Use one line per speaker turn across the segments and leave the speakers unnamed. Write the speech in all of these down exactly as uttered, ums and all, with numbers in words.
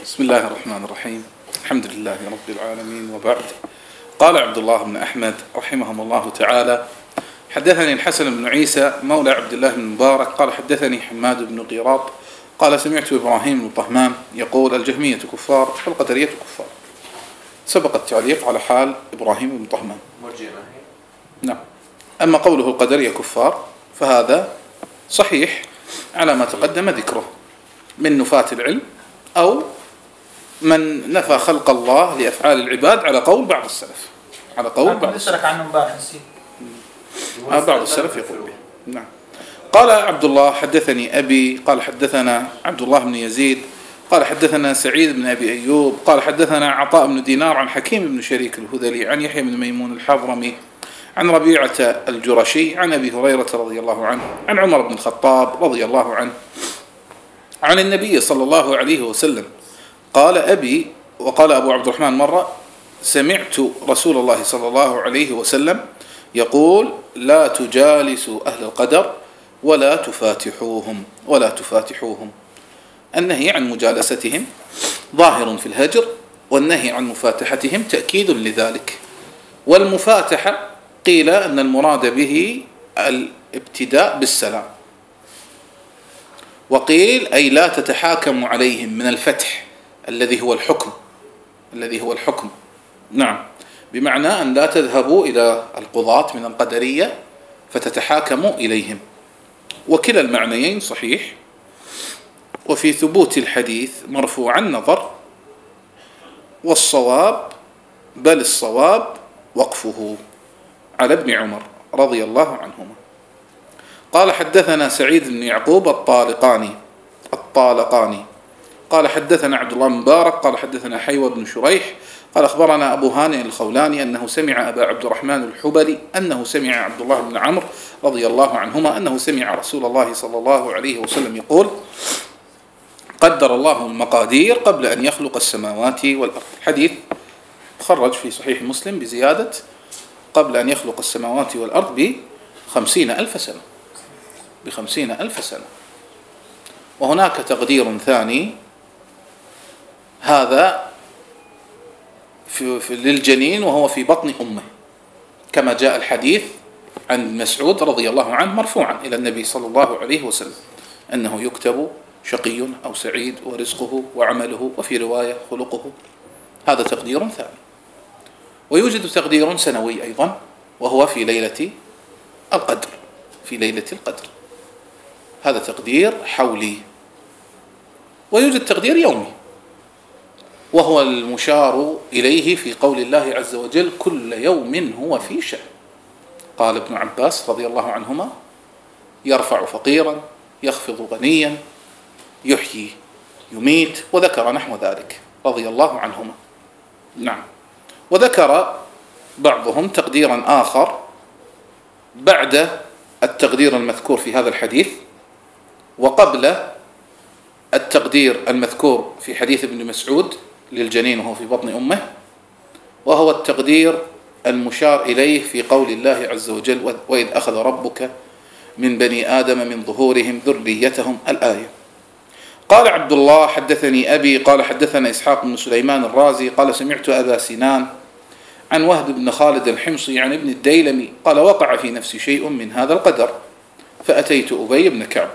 بسم الله الرحمن الرحيم. الحمد لله رب العالمين، وبعد. قال عبد الله بن أحمد رحمهم الله تعالى: حدثني الحسن بن عيسى مولى عبد الله بن مبارك قال حدثني حماد بن قيراط قال سمعت إبراهيم بن طهمان يقول: الجهمية كفار والقدرية كفار. سبق التعليق على حال إبراهيم بن طهمان. نعم. أما قوله القدرية كفار فهذا صحيح على ما تقدم ذكره من نفاة العلم أو من نفى خلق الله لأفعال العباد على قول بعض السلف. على قول بعض السلف. بعض السلف يقول به. نعم. قال عبد الله: حدثني أبي قال حدثنا عبد الله بن يزيد قال حدثنا سعيد بن أبي أيوب قال حدثنا عطاء بن دينار عن حكيم بن شريك الهذلي عن يحيى بن ميمون الحضرمي عن ربيعة الجرشي عن أبي هريرة رضي الله عنه عن عمر بن الخطاب رضي الله عنه عن النبي صلى الله عليه وسلم قال أبي وقال أبو عبد الرحمن مرة: سمعت رسول الله صلى الله عليه وسلم يقول: لا تجالسوا أهل القدر ولا تفاتحوهم ولا تفاتحوهم. النهي عن مجالستهم ظاهر في الهجر، والنهي عن مفاتحتهم تأكيد لذلك. والمفاتحة قيل أن المراد به الابتداء بالسلام، وقيل أي لا تتحاكم عليهم من الفتح الذي هو الحكم الذي هو الحكم نعم، بمعنى أن لا تذهبوا إلى القضاة من القدرية فتتحاكموا إليهم. وكلا المعنيين صحيح. وفي ثبوت الحديث مرفوعا نظر، والصواب بل الصواب وقفه على ابن عمر رضي الله عنهما. قال حدثنا سعيد بن يعقوب الطالقاني الطالقاني قال حدثنا عبد الله مبارك قال حدثنا حيوى بن شريح قال أخبرنا أبو هانئ الخولاني أنه سمع أبا عبد الرحمن الحبلي أنه سمع عبد الله بن عمرو رضي الله عنهما أنه سمع رسول الله صلى الله عليه وسلم يقول: قدر الله المقادير قبل أن يخلق السماوات والأرض. حديث خرج في صحيح مسلم بزيادة قبل أن يخلق السماوات والأرض بخمسين ألف سنة بخمسين ألف سنة. وهناك تقدير ثاني، هذا في في للجنين وهو في بطن أمه، كما جاء الحديث عن مسعود رضي الله عنه مرفوعا إلى النبي صلى الله عليه وسلم أنه يكتب شقي أو سعيد ورزقه وعمله، وفي رواية خلقه. هذا تقدير ثاني. ويوجد تقدير سنوي أيضا، وهو في ليلة القدر في ليلة القدر هذا تقدير حولي. ويوجد تقدير يومي، وهو المشار إليه في قول الله عز وجل: كل يوم هو في شأن. قال ابن عباس رضي الله عنهما: يرفع فقيرا، يخفض غنيا، يحيي يميت، وذكر نحو ذلك رضي الله عنهما. نعم. وذكر بعضهم تقديرا آخر بعد التقدير المذكور في هذا الحديث وقبل التقدير المذكور في حديث ابن مسعود للجنين وهو في بطن أمه، وهو التقدير المشار إليه في قول الله عز وجل: وإذ أخذ ربك من بني آدم من ظهورهم ذريتهم، الآية. قال عبد الله: حدثني أبي قال حدثنا إسحاق بن سليمان الرازي قال سمعت أبا سنان عن وهب بن خالد الحمصي عن ابن الديلمي قال: وقع في نفسي شيء من هذا القدر فأتيت أبي بن كعب.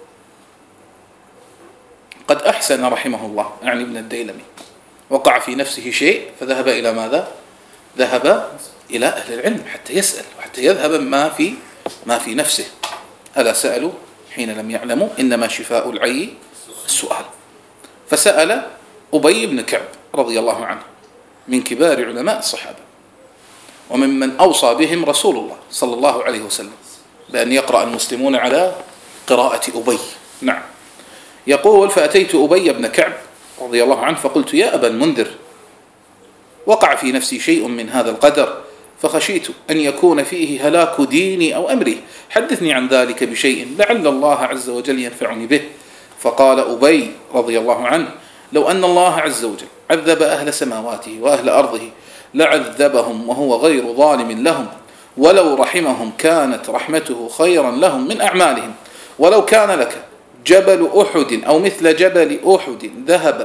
قد أحسن رحمه الله، يعني ابن الديلمي، وقع في نفسه شيء فذهب إلى ماذا؟ ذهب إلى أهل العلم حتى يسأل وحتى يذهب ما في ما في نفسه. ألا سألوا حين لم يعلموا إنما شفاء العي السؤال. فسأل أبي بن كعب رضي الله عنه من كبار علماء الصحابة، وممن أوصى بهم رسول الله صلى الله عليه وسلم بأن يقرأ المسلمون على قراءة أبي. نعم. يقول: فأتيت أبي بن كعب رضي الله عنه فقلت: يا أبا المنذر، وقع في نفسي شيء من هذا القدر فخشيت أن يكون فيه هلاك ديني أو أمري، حدثني عن ذلك بشيء لعل الله عز وجل ينفعني به. فقال أبي رضي الله عنه: لو أن الله عز وجل عذب أهل سماواته وأهل أرضه لعذبهم وهو غير ظالم لهم، ولو رحمهم كانت رحمته خيرا لهم من أعمالهم، ولو كان لك جبل أحد أو مثل جبل أحد ذهب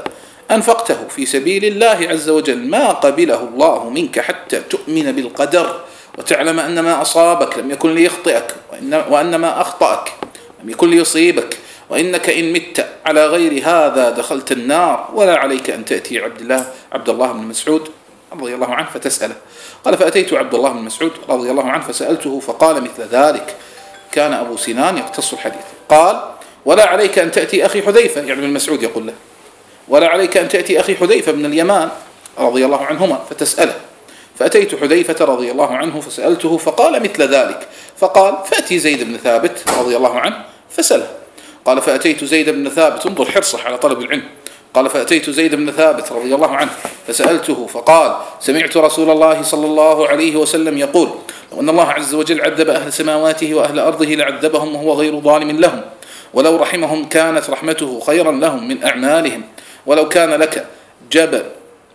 أنفقته في سبيل الله عز وجل ما قبله الله منك حتى تؤمن بالقدر وتعلم أن ما أصابك لم يكن ليخطئك وإن, وأن ما أخطأك لم يكن ليصيبك وإنك إن مت على غير هذا دخلت النار ولا عليك أن تأتي عبد الله عبد الله بن مسعود رضي الله عنه فتسأله. قال فأتيت عبد الله بن مسعود رضي الله عنه فسألته فقال مثل ذلك. كان أبو سنان يقتص الحديث. قال ولا عليك أن تأتي أخي حذيفة، يعني ابن مسعود يقول له ولا عليك أن تأتي أخي حذيفة بن اليمان رضي الله عنهما فتسأله. فأتيت حذيفة رضي الله عنه فسألته فقال مثل ذلك. فقال فأتي زيد بن ثابت رضي الله عنه فسأله. قال فأتيت زيد بن ثابت، انظر حرصه على طلب العلم. قال فأتيت زيد بن ثابت رضي الله عنه فسألته فقال سمعت رسول الله صلى الله عليه وسلم يقول لو أن الله عز وجل عذب أهل سماواته وأهل أرضه لعذبهم وهو غير ظالم لهم، ولو رحمهم كانت رحمته خيرا لهم من أعمالهم، ولو كان لك جبل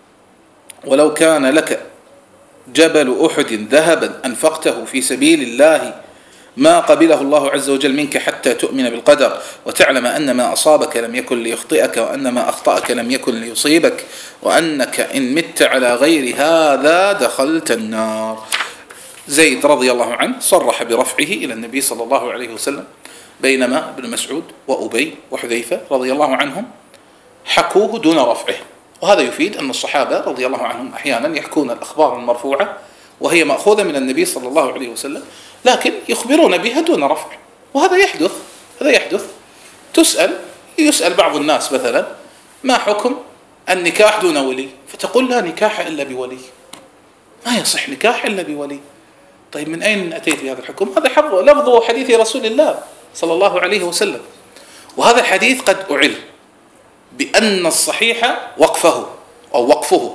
ولو كان لك جبل أحد ذهبا أنفقته في سبيل الله ما قبله الله عز وجل منك حتى تؤمن بالقدر وتعلم أن ما أصابك لم يكن ليخطئك وأن ما أخطأك لم يكن ليصيبك وأنك إن مت على غير هذا دخلت النار. زيد رضي الله عنه صرح برفعه إلى النبي صلى الله عليه وسلم، بينما ابن مسعود وأبي وحذيفة رضي الله عنهم حكوه دون رفعه. وهذا يفيد أن الصحابة رضي الله عنهم أحيانا يحكون الأخبار المرفوعة وهي مأخوذة من النبي صلى الله عليه وسلم لكن يخبرون بها دون رفع، وهذا يحدث هذا يحدث تسأل يسأل بعض الناس مثلا ما حكم النكاح دون ولي، فتقول لا نكاح إلا بولي، ما يصح نكاح إلا بولي. طيب من أين أتيت بهذا الحكم؟ هذا لفظ حديث رسول الله صلى الله عليه وسلم، وهذا الحديث قد أعل بأن الصحيح وقفه أو وقفه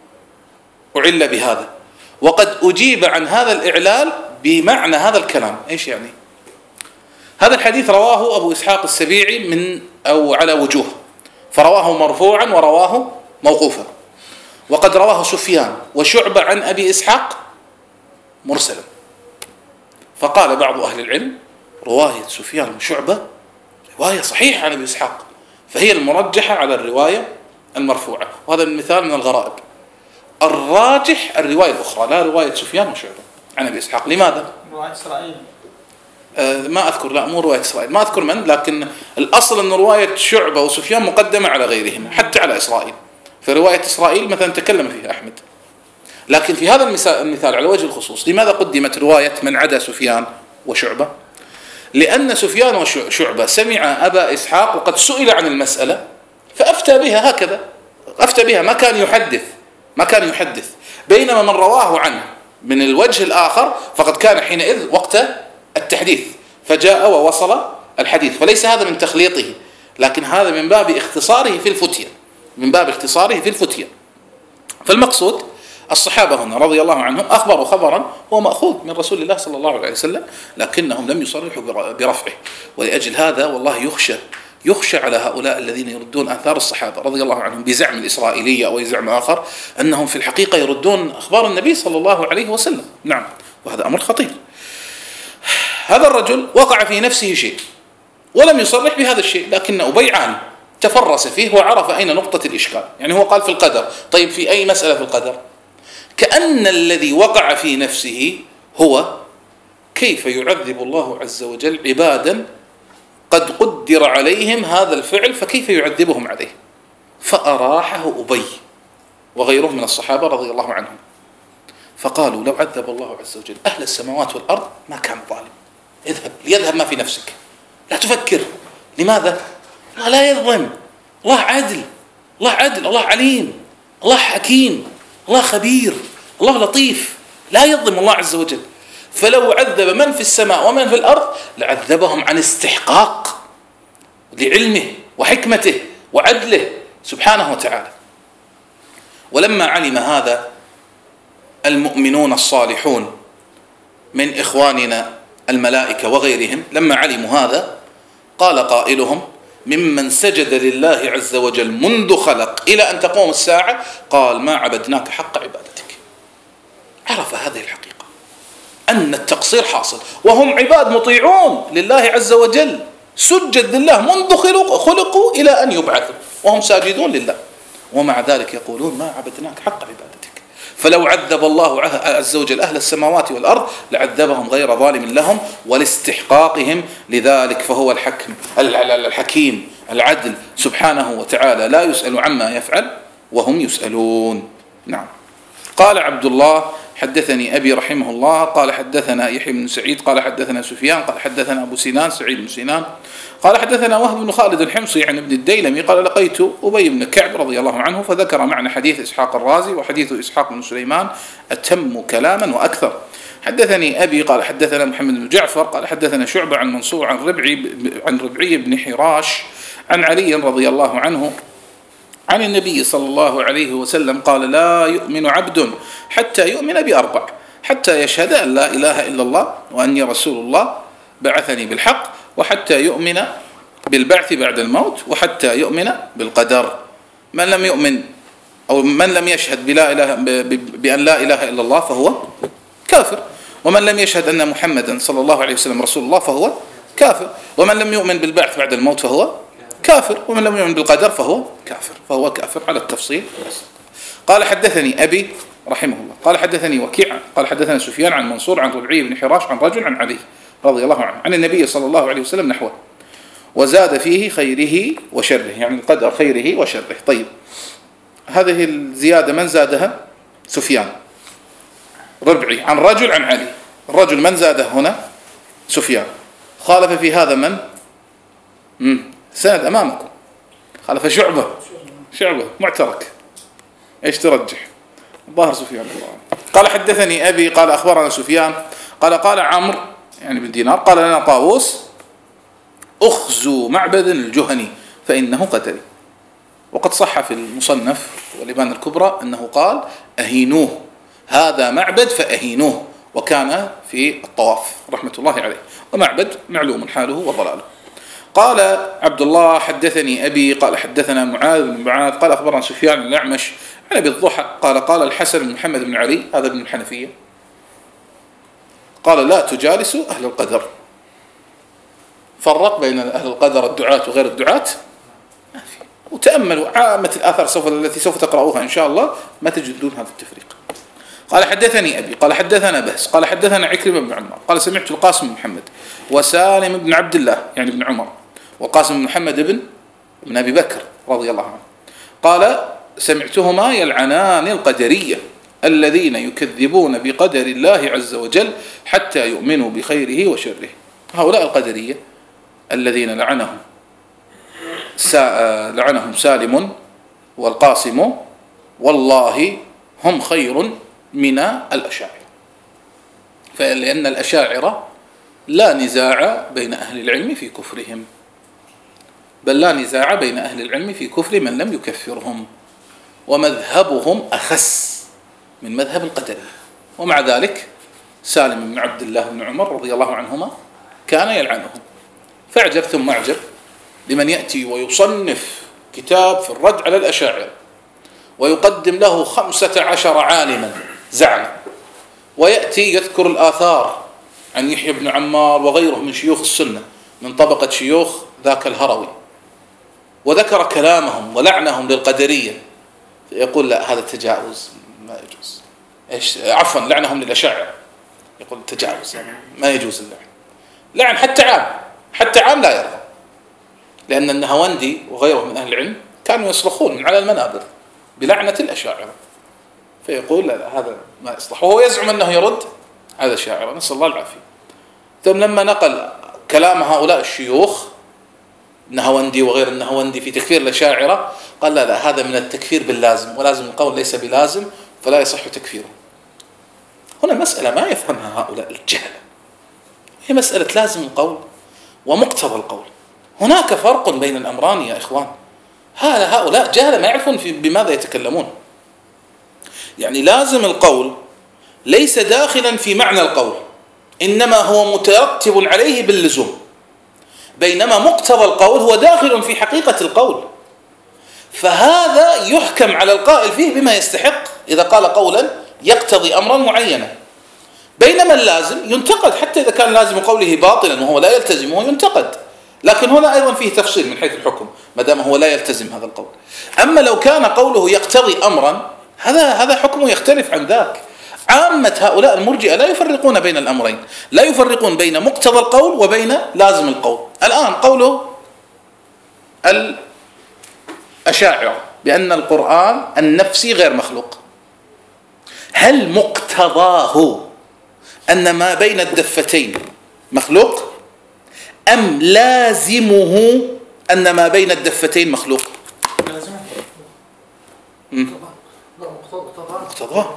أعل بهذا، وقد أجيب عن هذا الإعلال بمعنى هذا الكلام. إيش يعني؟ هذا الحديث رواه أبو إسحاق السبيعي من أو على وجوه، فرواه مرفوعا ورواه موقوفا، وقد رواه سفيان وشعبة عن أبي إسحاق مرسلا. فقال بعض أهل العلم رواية سفيان وشعبة رواية صحيحة عن أبي إسحاق، فهي المرجحة على الرواية المرفوعة، وهذا المثال من الغرائب. الراجح الرواية الأخرى، لا رواية سفيان وشعبة عن أبي إسحاق. لماذا؟
رواية إسرائيل.
آه ما أذكر، لا مو رواية إسرائيل، ما أذكر من، لكن الأصل أن رواية شعبة وسفيان مقدمة على غيرهما حتى على إسرائيل. في رواية إسرائيل مثلا تكلم فيها أحمد، لكن في هذا المثال على وجه الخصوص لماذا قدمت رواية من عدا سفيان وشعبة؟ لأن سفيان وشعبة سمع أبا إسحاق وقد سئل عن المسألة فأفتى بها هكذا، أفتى بها، ما كان يحدث ما كان يحدث بينما من رواه عنه من الوجه الآخر فقد كان حينئذ وقت التحديث فجاء ووصل الحديث. فليس هذا من تخليطه، لكن هذا من باب اختصاره في الفتية من باب اختصاره في الفتية. فالمقصود الصحابة هنا رضي الله عنهم أخبروا خبرا هو مأخوذ من رسول الله صلى الله عليه وسلم، لكنهم لم يصرحوا برفعه. ولأجل هذا والله يخشى يخشى على هؤلاء الذين يردون آثار الصحابة رضي الله عنهم بزعم الإسرائيلية أو زعم آخر، أنهم في الحقيقة يردون أخبار النبي صلى الله عليه وسلم. نعم، وهذا أمر خطير. هذا الرجل وقع في نفسه شيء ولم يصرح بهذا الشيء، لكن أبي عالم تفرس فيه وعرف أين نقطة الإشكال. يعني هو قال في القدر، طيب في أي مسألة في القدر؟ كأن الذي وقع في نفسه هو كيف يعذب الله عز وجل عبادا قد قدر عليهم هذا الفعل، فكيف يعذبهم عليه؟ فأراحه أبي وغيره من الصحابة رضي الله عنهم، فقالوا لو عذب الله عز وجل أهل السماوات والأرض ما كان ظالم، اذهب ليذهب ما في نفسك، لا تفكر. لماذا؟ الله لا يظلم، الله عادل، الله عادل، الله عليم، الله حكيم، الله خبير، الله لطيف، لا يظلم الله عز وجل. فلو عذب من في السماء ومن في الأرض لعذبهم عن استحقاق لعلمه وحكمته وعدله سبحانه وتعالى. ولما علم هذا المؤمنون الصالحون من إخواننا الملائكة وغيرهم، لما علموا هذا قال قائلهم ممن سجد لله عز وجل منذ خلق إلى أن تقوم الساعة، قال ما عبدناك حق عبادتك. عرف هذه الحقيقة أن التقصير حاصل، وهم عباد مطيعون لله عز وجل، سجد لله منذ خلقوا إلى أن يبعثوا وهم ساجدون لله. ومع ذلك يقولون ما عبدناك حق عبادتك. فلو عذب الله عز وجل أهل السماوات والأرض لعذبهم غير ظالم لهم ولاستحقاقهم لذلك، فهو الحكم الحكيم العدل سبحانه وتعالى، لا يسأل عما يفعل وهم يسألون. نعم. قال عبد الله حدثني أبي رحمه الله قال حدثنا يحيى بن سعيد قال حدثنا سفيان قال حدثنا أبو سنان سعيد بن سنان قال حدثنا وهب بن خالد الحمصي عن ابن الديلمي قال لقيت أبي بن كعب رضي الله عنه فذكر معنى حديث إسحاق الرازي وحديث إسحاق بن سليمان أتم كلاما وأكثر. حدثني أبي قال حدثنا محمد بن جعفر قال حدثنا شعبة عن منصور عن ربعي عن ربعي بن حراش عن علي رضي الله عنه عن النبي صلى الله عليه وسلم قال لا يؤمن عبد حتى يؤمن بأربع: حتى يشهد أن لا إله إلا الله وأني رسول الله بعثني بالحق، وحتى يؤمن بالبعث بعد الموت، وحتى يؤمن بالقدر. من لم يؤمن أو من لم يشهد بلا إله بأن لا إله إلا الله فهو كافر، ومن لم يشهد أن محمدا صلى الله عليه وسلم رسول الله فهو كافر، ومن لم يؤمن بالبعث بعد الموت فهو كافر، ومن لم يؤمن بالقدر فهو كافر فهو كافر على التفصيل. قال حدثني أبي رحمه الله قال حدثني وكيع قال حدثنا سفيان عن منصور عن ربعي بن حراش عن رجل عن علي رضي الله عنه عن النبي صلى الله عليه وسلم نحوه وزاد فيه خيره وشره، يعني القدر خيره وشره. طيب، هذه الزيادة من زادها؟ سفيان. ربعي عن رجل عن علي، الرجل من زاده هنا؟ سفيان. خالف في هذا من؟ مم. سند أمامكم، خالف شعبة شعبة معترك. إيش ترجح؟ ظاهر سفيان. الله قال حدثني أبي قال أخبرنا سفيان قال قال عمرو يعني بن دينار قال لنا طاووس أخزوا معبد الجهني فإنه قتلي. وقد صح في المصنف والإبانة الكبرى أنه قال أهينوه، هذا معبد فأهينوه، وكان في الطواف رحمة الله عليه، ومعبد معلوم حاله وضلاله. قال عبد الله حدثني أبي قال حدثنا معاذ بن معاذ قال أخبرنا سفيان الأعمش عن أبي الضحى قال قال الحسن بن محمد بن علي هذا ابن الحنفية قال لا تجالسوا أهل القدر. فرق بين أهل القدر الدعاة وغير الدعاة ما في، وتأملوا عامة الآثار سوف التي سوف تقرأوها إن شاء الله ما تجدون هذا التفريق. قال حدثني أبي قال حدثنا بهس قال حدثنا عكرمة بن عمر قال سمعت القاسم بن محمد وسالم بن عبد الله يعني بن عمر والقاسم بن محمد بن بن أبي بكر رضي الله عنه قال سمعتهما يلعنان القدرية الذين يكذبون بقدر الله عز وجل حتى يؤمنوا بخيره وشره. هؤلاء القدرية الذين لعنهم سا لعنهم سالم والقاسم والله هم خير من الأشاعرة، فلأن الأشاعرة لا نزاع بين أهل العلم في كفرهم، بل لا نزاع بين أهل العلم في كفر من لم يكفرهم، ومذهبهم أخس من مذهب القدرية. ومع ذلك سالم بن عبد الله بن عمر رضي الله عنهما كان يلعنهم. فاعجب ثم اعجب لمن يأتي ويصنف كتاب في الرد على الأشاعرة ويقدم له خمسة عشر عالما زعما، ويأتي يذكر الآثار عن يحيى بن عمار وغيره من شيوخ السنة من طبقة شيوخ ذاك الهروي، وذكر كلامهم ولعنهم للقدرية، يقول لا هذا تجاوز ما يجوز. إيش عفوا لعنهم للأشاعرة، يقول تجاوز يعني ما يجوز اللعن. لعن حتى عام حتى عام لا يرضى، لأن النهوندي وغيره من أهل العلم كانوا يصرخون من على المنابر بلعنة الأشاعرة، فيقول لا, لا هذا ما يصلح، وهو يزعم أنه يرد هذا الشاعر، نسأل الله العافية. ثم لما نقل كلام هؤلاء الشيوخ النهوندي وغير النهوندي في تكفير الأشاعرة قال لا لا هذا من التكفير باللازم، ولازم القول ليس بلازم فلا يصح تكفيره. هنا مسألة ما يفهمها هؤلاء الجهل، هي مسألة لازم القول ومقتضى القول. هناك فرق بين الأمران يا إخوان، هذا هؤلاء جهل ما يعرفون في بماذا يتكلمون. يعني لازم القول ليس داخلا في معنى القول، إنما هو مترتب عليه باللزوم، بينما مقتضى القول هو داخل في حقيقة القول، فهذا يحكم على القائل فيه بما يستحق إذا قال قولا يقتضي أمرا معينا، بينما اللازم ينتقد حتى إذا كان لازم قوله باطلا وهو لا يلتزمه ينتقد، لكن هنا أيضا فيه تفصيل من حيث الحكم ما دام هو لا يلتزم هذا القول. أما لو كان قوله يقتضي أمرا هذا هذا حكمه يختلف عن ذاك. عامة هؤلاء المرجئة لا يفرقون بين الأمرين، لا يفرقون بين مقتضى القول وبين لازم القول. الآن قوله الأشاعرة بأن القرآن النفسي غير مخلوق، هل مقتضاه أن ما بين الدفتين مخلوق أم لازمه أن ما بين الدفتين مخلوق؟ مقتضاه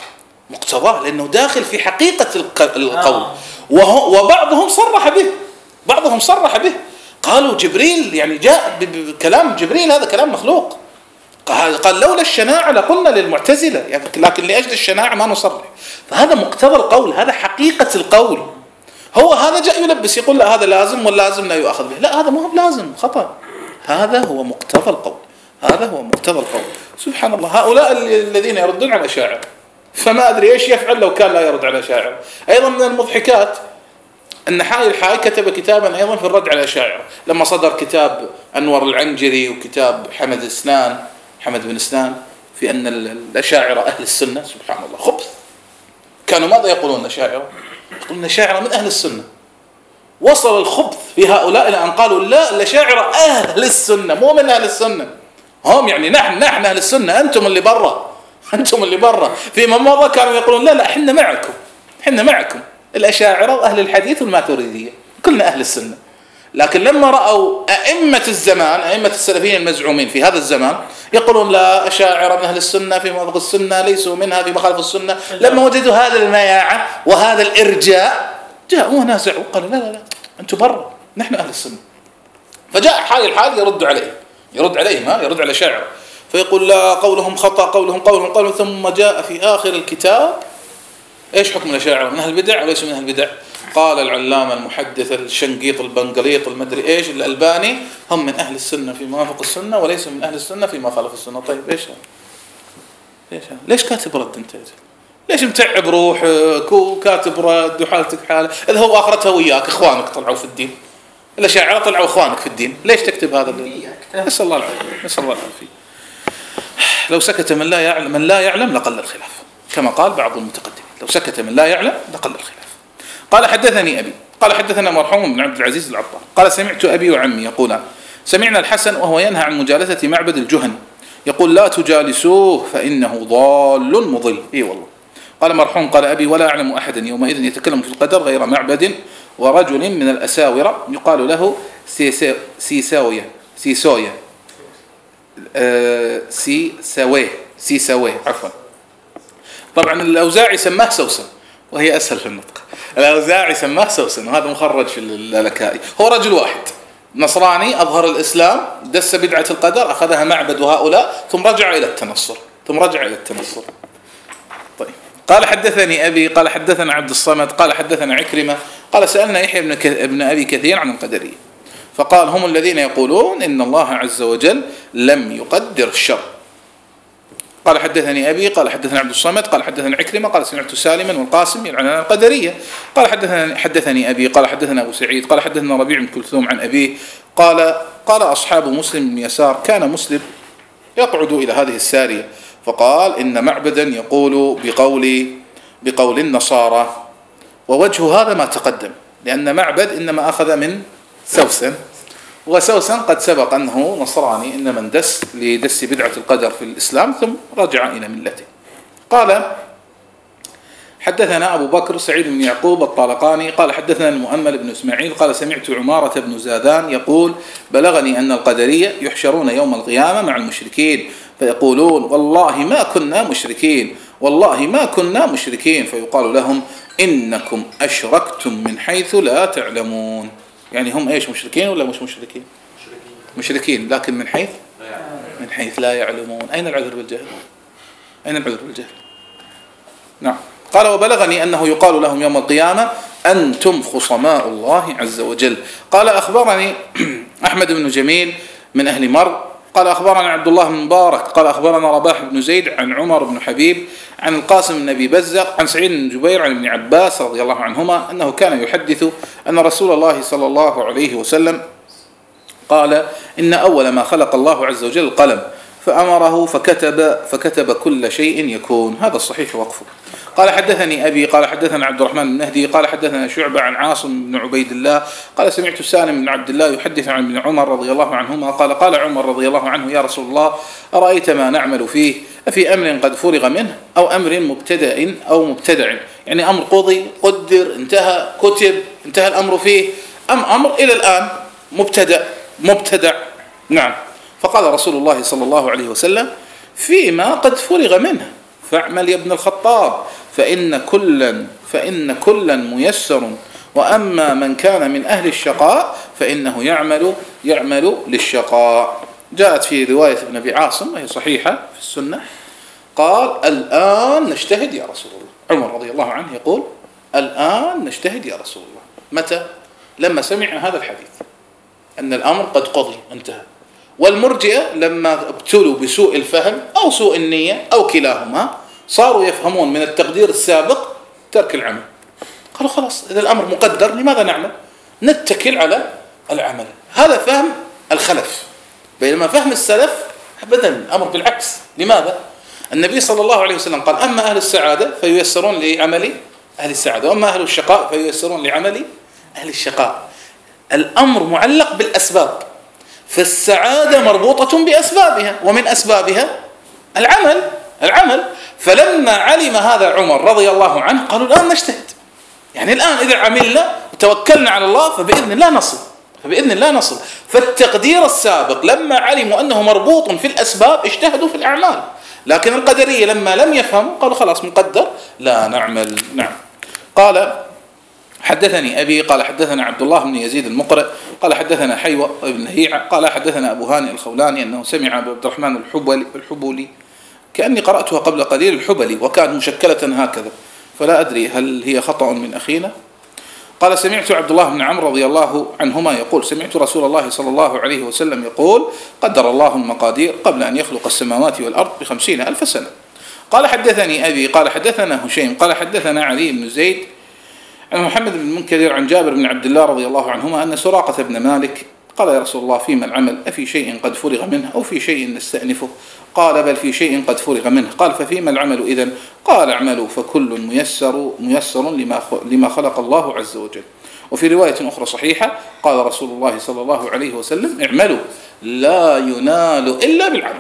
مقتضاه لأنه داخل في حقيقة القول. وبعضهم صرح به بعضهم صرح به قالوا جبريل يعني جاء بكلام جبريل هذا كلام مخلوق. قال لولا الشناعة لقلنا للمعتزلة يعني لكن لأجل الشناعة ما نصرح. فهذا مقتضى القول، هذا حقيقة القول. هو هذا جاء يلبس يقول لا هذا لازم واللازم لا يؤخذ به، لا هذا ما هو لازم، خطأ. هذا هو مقتضى القول، هذا هو مقتضى القول. سبحان الله، هؤلاء الذين يردون على شاعر فما أدري إيش يفعل لو كان لا يرد على شاعر. أيضا من المضحكات أن حائي الحائي كتب كتابا أيضا في الرد على شاعر لما صدر كتاب أنور العنجري وكتاب حمد السنان حمد بن سنان في أن الأشاعرة أهل السنة. سبحان الله، خبث. كانوا ماذا يقولون الأشاعرة؟ يقولون الأشاعرة من أهل السنة. وصل الخبث في هؤلاء إلى أن قالوا لا الأشاعرة أهل السنة مو من أهل السنة، هم يعني نحن نحن أهل السنة، أنتم اللي برا أنتم اللي برا. فيما مضى كانوا يقولون لا لا إحنا معكم إحنا معكم الأشاعرة وأهل الحديث والماتريدية كلنا أهل السنة. لكن لما رأوا أئمة الزمان أئمة السلفيين المزعومين في هذا الزمان يقولون لا أشاعرة من أهل السنة في موافق السنة ليسوا منها في مخالف السنة، لما وجدوا هذا المياعة وهذا الإرجاء جاءوا ونازعوا قالوا لا لا لا أنتم برا نحن أهل السنة. فجاء حال الحال يرد عليه يرد عليهم ها يرد على شاعر فيقول لا قولهم خطأ قولهم قولهم قولهم. ثم جاء في آخر الكتاب إيش حكم الأشاعرة من أهل البدع وليس من أهل البدع؟ قال العلامة المحدث الشنقيط البنقليط المدري إيش الألباني هم من أهل السنة في موافق السنة وليس من أهل السنة في ما خالف السنة. طيب إيش هذا؟ ليش هذا؟ ليش كاتب رد أنت؟ ليش متعب روحك وكاتب رد وحالتك حالة؟ إذا هو آخرتها وياك إخوانك طلعوا في الدين، الأشاعرة طلعوا إخوانك في الدين، ليش تكتب هذا؟ نسأل الله العافية نسأل الله العافية. لو سكت من لا يعلم من لا يعلم لقل الخلاف كما قال بعض المتقدمين، لو سكت من لا يعلم لقل الخلاف. قال حدثني أبي قال حدثنا مرحوم بن عبد العزيز العطار قال سمعت أبي وعمي يقولان سمعنا الحسن وهو ينهى عن مجالسة معبد الجهني يقول لا تجالسوه فإنه ضال مضل. إيه والله. قال مرحوم قال أبي ولا أعلم أحدا يومئذ يتكلم في القدر غير معبد ورجل من الأساورة يقال له سيساوية سيسوية سيساويه سيساويه عفوا. طبعا الأوزاعي سماه سوسن وهي أسهل في النطق. الأوزاعي سماه سوسن وهذا مخرج في اللالكائي. هو رجل واحد نصراني أظهر الإسلام دس بدعة القدر أخذها معبد هؤلاء ثم رجع إلى التنصر ثم رجع إلى التنصر. طيب قال حدثني أبي قال حدثنا عبد الصمد قال حدثنا عكرمة قال سألنا يحيى بن, ك... ابن أبي كثير عن القدرية فقال هم الذين يقولون إن الله عز وجل لم يقدر الشر. قال حدثني أبي قال حدثنا عبد الصمد قال حدثنا عكرمة قال سمعت سالما والقاسم يلعن عن القدرية قال حدثنا حدثني أبي قال حدثنا أبو سعيد قال حدثنا ربيع بن كلثوم عن أبيه قال قال أصحاب مسلم بن يسار كان مسلم يقعد إلى هذه السارية فقال إن معبدا يقول بقول بقول النصارى ووجه هذا ما تقدم لأن معبد إنما أخذ من سوسن وسوسن قد سبق أنه نصراني إنما اندس لدس بدعة القدر في الإسلام ثم رجع إلى ملته. قال حدثنا أبو بكر سعيد بن يعقوب الطالقاني قال حدثنا المؤمل بن إسماعيل قال سمعت عمارة بن زادان يقول بلغني أن القدرية يحشرون يوم القيامة مع المشركين فيقولون والله ما كنا مشركين والله ما كنا مشركين فيقال لهم إنكم أشركتم من حيث لا تعلمون. يعني هم إيش مشركين ولا مش مشركين؟ مشركين, مشركين لكن من حيث من حيث لا يعلمون. أين العذر بالجهل؟ أين العذر بالجهل؟ نعم. قال وبلغني أنه يقال لهم يوم القيامة أنتم خصماء الله عز وجل. قال أخبرني أحمد بن جميل من أهل مر قال أخبرنا عبد الله بن مبارك قال أخبرنا رباح بن زيد عن عمر بن حبيب عن القاسم بن أبي بزق عن سعيد بن جبير عن ابن عباس رضي الله عنهما أنه كان يحدث أن رسول الله صلى الله عليه وسلم قال إن أول ما خلق الله عز وجل القلم فأمره فكتب فكتب كل شيء يكون. هذا الصحيح وقفه. قال حدثني أبي قال حدثنا عبد الرحمن بن مهدي قال حدثنا شعبة عن عاصم بن عبيد الله قال سمعت سالم بن عبد الله يحدث عن ابن عمر رضي الله عنهما قال قال عمر رضي الله عنه يا رسول الله أرأيت ما نعمل فيه أفي أمر قد فرغ منه أو أمر مبتدأ أو مبتدع، يعني أمر قضي قدر انتهى كتب انتهى الأمر فيه، أم أمر إلى الآن مبتدأ مبتدع. نعم. فقال رسول الله صلى الله عليه وسلم فيما قد فرغ منه فاعمل يا ابن الخطاب فإن كلا فإن كلا ميسر وأما من كان من أهل الشقاء فإنه يعمل يعمل للشقاء. جاءت في رواية ابن أبي عاصم وهي صحيحة في السنة قال الآن نجتهد يا رسول الله. عمر رضي الله عنه يقول الآن نجتهد يا رسول الله. متى؟ لما سمع هذا الحديث أن الأمر قد قضي انتهى. والمرجئة لما ابتلوا بسوء الفهم أو سوء النية أو كلاهما صاروا يفهمون من التقدير السابق ترك العمل. قالوا خلاص إذا الأمر مقدر لماذا نعمل؟ نتكل على العمل. هذا فهم الخلف، بينما فهم السلف أبدا الأمر بالعكس. لماذا؟ النبي صلى الله عليه وسلم قال أما أهل السعادة فييسرون لعمل أهل السعادة وأما أهل الشقاء فييسرون لعمل أهل الشقاء. الأمر معلق بالأسباب، فالسعادة مربوطة بأسبابها ومن أسبابها العمل العمل فلما علم هذا عمر رضي الله عنه قالوا الآن نجتهد، يعني الآن إذا عملنا وتوكلنا على الله فبإذن الله نصل فبإذن الله نصل. فالتقدير السابق لما علموا أنه مربوط في الأسباب اجتهدوا في الأعمال، لكن القدرية لما لم يفهموا قالوا خلاص مقدر لا نعمل. نعم. قال حدثني أبي قال حدثنا عبد الله بن يزيد المقرئ قال حدثنا حيوة بن هيعة قال حدثنا أبو هاني الخولاني أنه سمع أبو عبد الرحمن الحبلي, الحبولي كأني قرأتها قبل قليل الحبلي وكانت مشكلة هكذا فلا أدري هل هي خطأ من أخينا. قال سمعت عبد الله بن عمرو رضي الله عنهما يقول سمعت رسول الله صلى الله عليه وسلم يقول قدر الله المقادير قبل أن يخلق السماوات والأرض بخمسين ألف سنة. قال حدثني أبي قال حدثنا هشيم قال حدثنا علي بن زيد عن محمد بن المنكدر عن جابر بن عبد الله رضي الله عنهما أن سراقة بن مالك قال يا رسول الله فيما العمل أفي شيء قد فرغ منه أو في شيء نستأنفه؟ قال بل في شيء قد فرغ منه. قال ففيما العمل إذن؟ قال اعملوا فكل ميسر ميسر لما لما خلق الله عز وجل. وفي رواية أخرى صحيحة قال رسول الله صلى الله عليه وسلم اعملوا لا ينال إلا بالعمل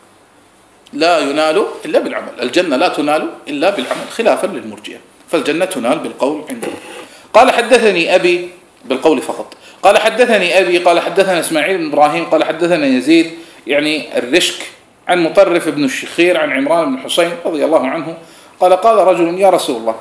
لا ينال إلا بالعمل. الجنة لا تنال إلا بالعمل خلافا للمرجئة، فالجنة تنال بالقول عنده. قال حدثني أبي بالقول فقط. قال حدثني أبي قال حدثنا إسماعيل بن إبراهيم قال حدثنا يزيد يعني الرشك عن مطرف بن الشخير عن عمران بن حسين رضي الله عنه قال قال رجل يا رسول الله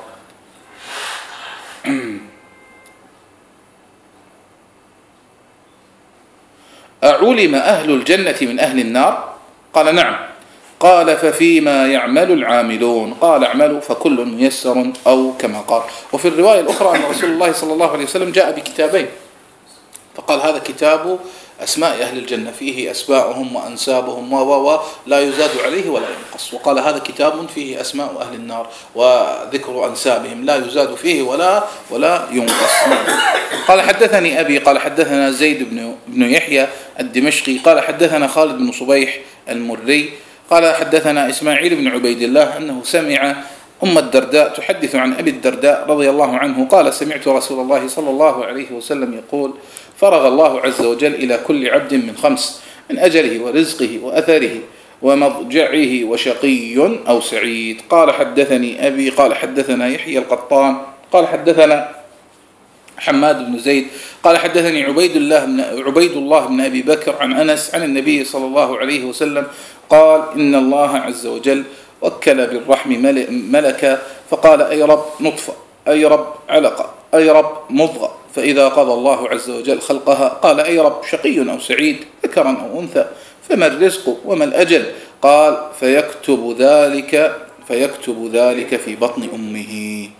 أعلم أهل الجنة من أهل النار؟ قال نعم. قال ففيما يعمل العاملون؟ قال اعملوا فكل ميسر أو كما قال. وفي الرواية الأخرى أن رسول الله صلى الله عليه وسلم جاء بكتابين فقال هذا كتاب أسماء أهل الجنة فيه أسماءهم وأنسابهم و لا يزاد عليه ولا ينقص، وقال هذا كتاب فيه أسماء أهل النار وذكر أنسابهم لا يزاد فيه ولا ولا ينقص. قال حدثني أبي قال حدثنا زيد بن بن يحيى الدمشقي قال حدثنا خالد بن صبيح المري قال حدثنا إسماعيل بن عبيد الله أنه سمع أم الدرداء تحدث عن أبي الدرداء رضي الله عنه قال سمعت رسول الله صلى الله عليه وسلم يقول فرغ الله عز وجل إلى كل عبد من خمس من أجله ورزقه وأثره ومضجعه وشقي أو سعيد. قال حدثني أبي قال حدثنا يحيى القطان قال حدثنا حماد بن زيد قال حدثني عبيد الله بن عبيد الله بن أبي بكر عن أنس عن النبي صلى الله عليه وسلم قال إن الله عز وجل وكل بالرحم ملكا فقال أي رب نطفة أي رب علقة أي رب مضغة فإذا قضى الله عز وجل خلقها قال أي رب شقي أو سعيد ذكرا أو أنثى فما الرزق وما الأجل؟ قال فيكتب ذلك فيكتب ذلك في بطن أمه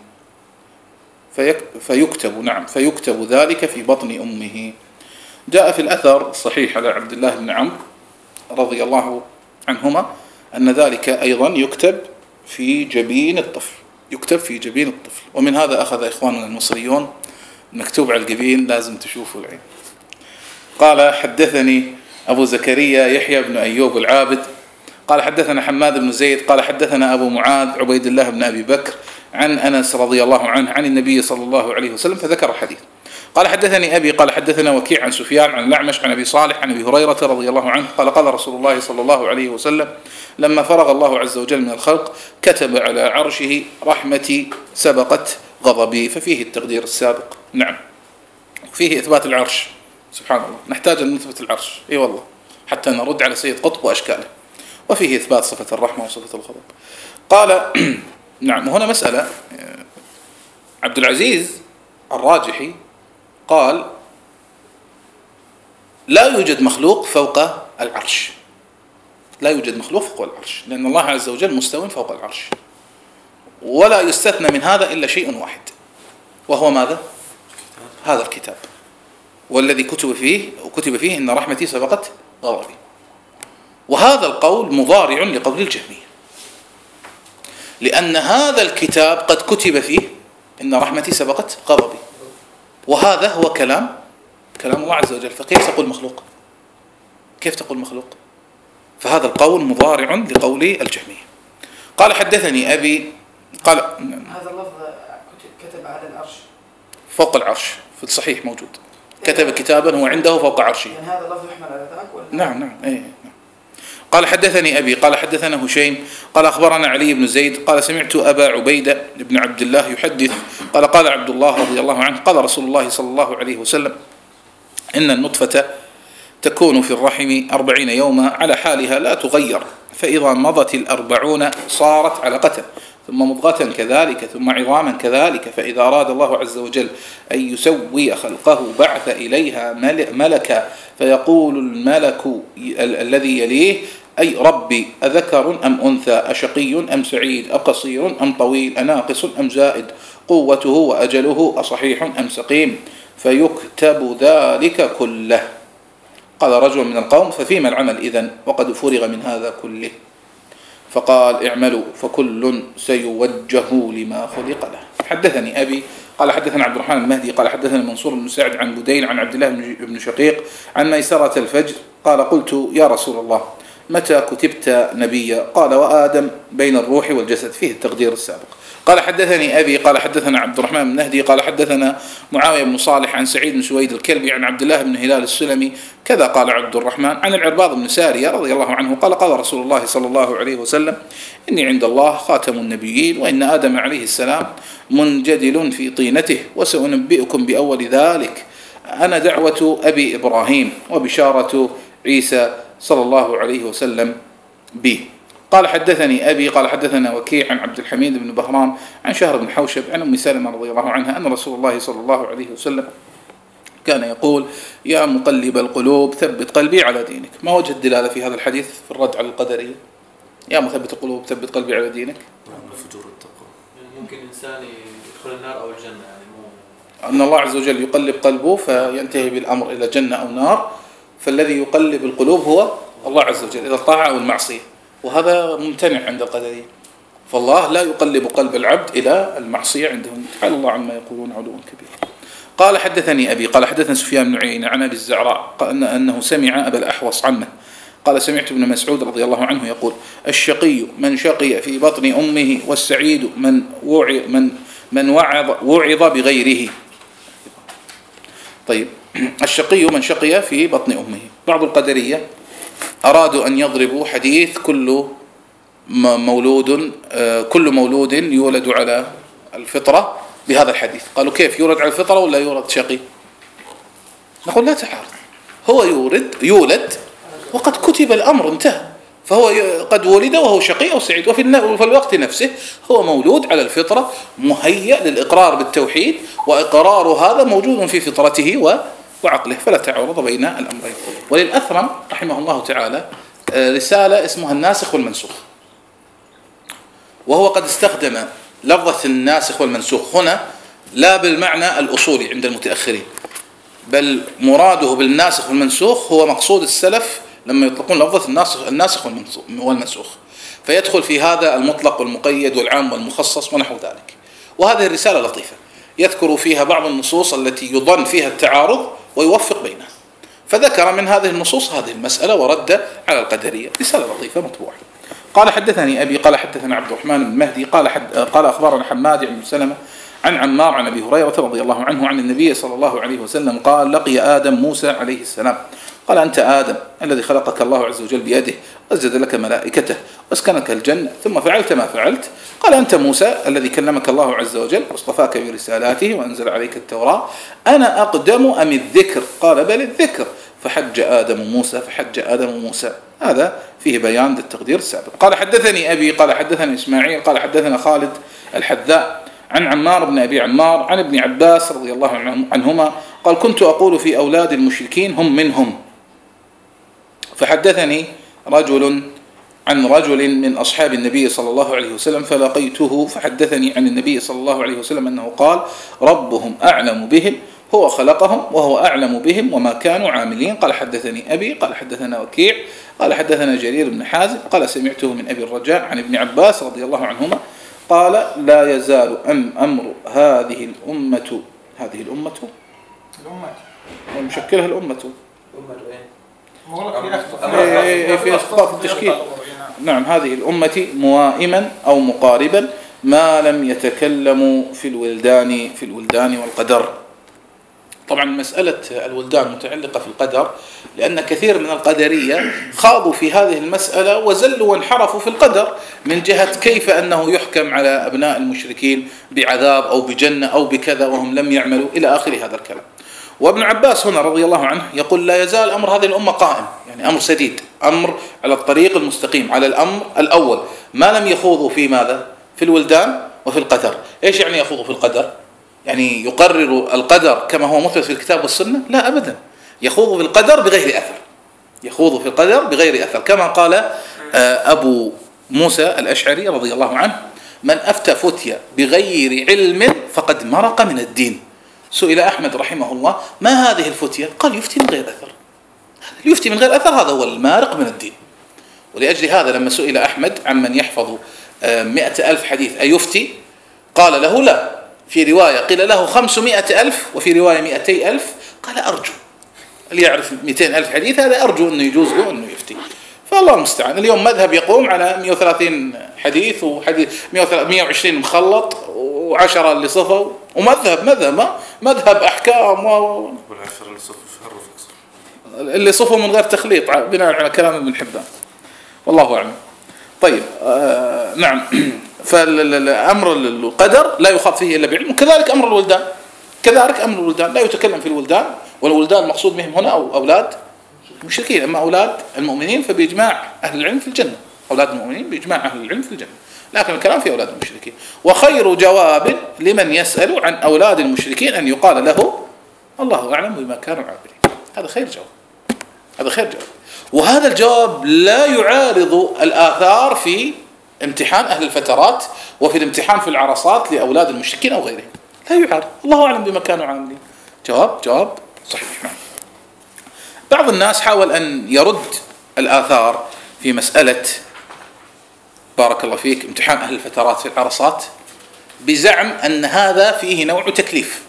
فيكتب نعم فيكتب ذلك في بطن أمه. جاء في الأثر الصحيح على عبد الله بن عمرو رضي الله عنهما أن ذلك أيضا يكتب في جبين الطفل يكتب في جبين الطفل ومن هذا أخذ إخواننا المصريون مكتوب على الجبين لازم تشوفوا العين. قال حدثني أبو زكريا يحيى بن أيوب العابد قال حدثنا حماد بن زيد قال حدثنا أبو معاذ عبيد الله بن أبي بكر عن أنس رضي الله عنه عن النبي صلى الله عليه وسلم فذكر الحديث. قال حدثني أبي قال حدثنا وكيع عن سفيان عن الأعمش عن أبي صالح عن أبي هريرة رضي الله عنه قال قال رسول الله صلى الله عليه وسلم لما فرغ الله عز وجل من الخلق كتب على عرشه رحمتي سبقت غضبي، ففيه التقدير السابق. نعم، فيه إثبات العرش. سبحان الله، نحتاج أن نثبت العرش، اي والله، حتى نرد على سيد قطب وأشكاله. وفيه إثبات صفة الرحمة وصفة الغضب. قال نعم، هنا مسألة. عبد العزيز الراجحي قال لا يوجد مخلوق فوق العرش، لا يوجد مخلوق فوق العرش، لأن الله عز وجل مستوٍ فوق العرش، ولا يستثنى من هذا إلا شيء واحد، وهو ماذا؟ هذا الكتاب، والذي كتب فيه وكتب فيه إن رحمتي سبقت غضبي. وهذا القول مضارع لقول الجهمية، لأن هذا الكتاب قد كتب فيه إن رحمتي سبقت غضبي، وهذا هو كلام كلام الله عز وجل، فكيف تقول مخلوق؟ كيف تقول مخلوق؟ فهذا القول مضارع لقول الجهمية. قال حدثني أبي قال
هذا اللفظ كتب على العرش
فوق العرش، في الصحيح موجود، كتب كتابا هو عنده فوق عرشه.
يعني هذا اللفظ يحمل على ذاك ولا؟
نعم نعم اي نعم. قال حدثني أبي قال حدثنا هشيم قال أخبرنا علي بن زيد قال سمعت أبا عبيدة بن عبد الله يحدث قال قال عبد الله رضي الله عنه قال رسول الله صلى الله عليه وسلم إن النطفة تكون في الرحم أربعين يوما على حالها لا تغير، فإذا مضت الأربعون صارت علقة، ثم مضغة كذلك، ثم عظاما كذلك، فإذا أراد الله عز وجل أن يسوي خلقه بعث إليها ملكا فيقول الملك الذي يليه أي ربي أذكر أم أنثى، أشقي أم سعيد، أقصير أم طويل، أناقص أم زائد، قوته وأجله أصحيح أم سقيم، فيكتب ذلك كله. قال رجل من القوم ففيما العمل إذن وقد فرغ من هذا كله؟ فقال اعملوا فكل سيوجه لما خلق له. حدثني أبي قال حدثنا عبد الرحمن المهدي قال حدثنا منصور بن سعد عن بدين عن عبد الله بن شقيق عن ميسرة الفجر قال قلت يا رسول الله متى كتبت نبيا؟ قال وآدم بين الروح والجسد، فيه التقدير السابق. قال حدثني أبي قال حدثنا عبد الرحمن بن مهدي قال حدثنا معاوية بن صالح عن سعيد بن سويد الكلبي عن عبد الله بن هلال السلمي كذا قال عبد الرحمن عن العرباض بن سارية رضي الله عنه قال قال رسول الله صلى الله عليه وسلم إني عند الله خاتم النبيين، وإن آدم عليه السلام منجدل في طينته، وسأنبئكم بأول ذلك، أنا دعوة أبي إبراهيم وبشارة عيسى صلى الله عليه وسلم بي. قال حدثني أبي قال حدثنا وكيع عن عبد الحميد بن بهرام عن شهر بن حوشب عن أم سلمة رضي الله عنها أن رسول الله صلى الله عليه وسلم كان يقول يا مقلب القلوب ثبت قلبي على دينك. ما وجه الدلالة في هذا الحديث في الرد على القدرية؟ يا مثبت القلوب ثبت قلبي على دينك.
فجور التقوى،
يعني ممكن إنسان يدخل النار أو الجنة، يعني مو
أن الله عز وجل يقلب قلبه فينتهي بالأمر إلى جنة أو نار، فالذي يقلب القلوب هو الله عز وجل إلى الطاعة أو المعصية، وهذا ممتنع عند القدرية، فالله لا يقلب قلب العبد إلى المعصية عندهم، تعالى الله عما يقولون علوا كبير. قال حدثني أبي قال حدثنا سفيان بن عيينة عن أبي الزعراء قال أنه سمع أبا الأحوص عمه قال سمعت ابن مسعود رضي الله عنه يقول الشقي من شقي في بطن أمه، والسعيد من وعظ من من وعظ وعظ بغيره. طيب، الشقي من شقي في بطن أمه. بعض القدرية أرادوا أن يضربوا حديث كل مولود كل مولود يولد على الفطرة بهذا الحديث. قالوا كيف يولد على الفطرة ولا يولد شقي؟ نقول لا تعارض، هو يولد يولد وقد كتب الأمر انتهى، فهو قد ولد وهو شقي أو سعيد، وفي الوقت نفسه هو مولود على الفطرة مهيأ للإقرار بالتوحيد، وإقرار هذا موجود في فطرته وعقله، فلا تعارض بين الأمرين. وللأثرم رحمه الله تعالى رسالة اسمها الناسخ والمنسوخ، وهو قد استخدم لفظة الناسخ والمنسوخ هنا لا بالمعنى الأصولي عند المتأخرين، بل مراده بالناسخ والمنسوخ هو مقصود السلف لما يطلقون لفظة الناسخ الناسخ والمنسوخ، فيدخل في هذا المطلق والمقيد والعام والمخصص ونحو ذلك. وهذه الرسالة لطيفة يذكر فيها بعض النصوص التي يظن فيها التعارض ويوفق بينها، فذكر من هذه النصوص هذه المسألة ورد على القدرية. رسالة لطيفة مطبوعة. قال حدثني أبي قال حدثنا عبد الرحمن بن مهدي قال حد قال أخبرنا حماد بن سلمة عن عمار عن أبي هريرة رضي الله عنه عن النبي صلى الله عليه وسلم قال لقي آدم موسى عليه السلام قال أنت آدم الذي خلقك الله عز وجل بيده وأسجد لك ملائكته واسكنك الجنة ثم فعلت ما فعلت. قال أنت موسى الذي كلمك الله عز وجل واصطفاك برسالاته وأنزل عليك التوراة أنا أقدم أم الذكر؟ قال بل الذكر. فحج آدم موسى فحج آدم موسى. هذا فيه بيان للتقدير السابق. قال حدثني أبي قال حدثني إسماعيل قال حدثنا خالد الحذاء عن عمار بن أبي عمار عن ابن عباس رضي الله عنهما قال كنت أقول في أولاد المشركين هم منهم. فحدثني رجل عن رجل من أصحاب النبي صلى الله عليه وسلم فلقيته فحدثني عن النبي صلى الله عليه وسلم أنه قال ربهم أعلم بهم هو خلقهم وهو أعلم بهم وما كانوا عاملين. قال حدثني أبي قال حدثنا وكيع قال حدثنا جرير بن حازم قال سمعته من أبي الرجاء عن ابن عباس رضي الله عنهما قال لا يزال أم أمر هذه الأمة هذه الأمة
الأمة
ومشكلها الأمة
أمة وين؟
في أخطاء في التشكيل. نعم هذه الأمة موائما أو مقاربا ما لم يتكلموا في الولدان في الولدان والقدر. طبعا مسألة الولدان متعلقة في القدر لأن كثير من القدرية خاضوا في هذه المسألة وزلوا وانحرفوا في القدر من جهة كيف أنه يحكم على أبناء المشركين بعذاب أو بجنة أو بكذا وهم لم يعملوا إلى آخر هذا الكلام. وابن عباس هنا رضي الله عنه يقول لا يزال أمر هذه الأمة قائم يعني أمر سديد أمر على الطريق المستقيم على الأمر الأول ما لم يخوضوا في ماذا في الولدان وفي القدر. إيش يعني يخوضوا في القدر؟ يعني يقرر القدر كما هو مثبت في الكتاب والسنة؟ لا أبدا. يخوض في القدر بغير أثر يخوض في القدر بغير أثر كما قال أبو موسى الأشعري رضي الله عنه من أفتى فتيا بغير علم فقد مرق من الدين. سئل أحمد رحمه الله ما هذه الفتية؟ قال يفتي من غير أثر. يفتي من غير أثر هذا هو المارق من الدين. ولأجل هذا لما سئل أحمد عمن يحفظ مئة ألف حديث أيفتي قال له لا. في رواية قيل له خمسمائة ألف وفي رواية مئتي ألف قال أرجو اللي يعرف مئتين ألف حديث هذا أرجو أنه يجوز له أنه يفتي. فالله المستعان. اليوم مذهب يقوم على مئة وثلاثين حديث وحديث مئة وعشرين مخلط وعشرة اللي صفوا ومذهب مذهب مذهب أحكام و... اللي صفوا من غير تخليط بناء على كلام ابن حبان والله أعلم. طيب آه نعم. فالأمر القدر لا يخاض فيه إلا بعلم. وكذلك أمر الولدان كذلك أمر الولدان لا يتكلم في الولدان. والولدان المقصود بهم هنا أو أولاد المشركين. أما أولاد المؤمنين فبإجماع أهل العلم في الجنة. أولاد المؤمنين بإجماع أهل العلم في الجنة. لكن الكلام في أولاد المشركين. وخير جواب لمن يسأل عن أولاد المشركين أن يقال له الله أعلم بما كانوا عابرين. هذا خير جواب. هذا خير جواب. وهذا الجواب لا يعارض الآثار في امتحان أهل الفترات وفي الامتحان في العرصات لأولاد المشركين أو غيرهم. لا يعارض. الله أعلم بما كانوا عاملين. جواب جواب صحيح. بعض الناس حاول أن يرد الآثار في مسألة بارك الله فيك امتحان أهل الفترات في العرصات بزعم أن هذا فيه نوع تكليف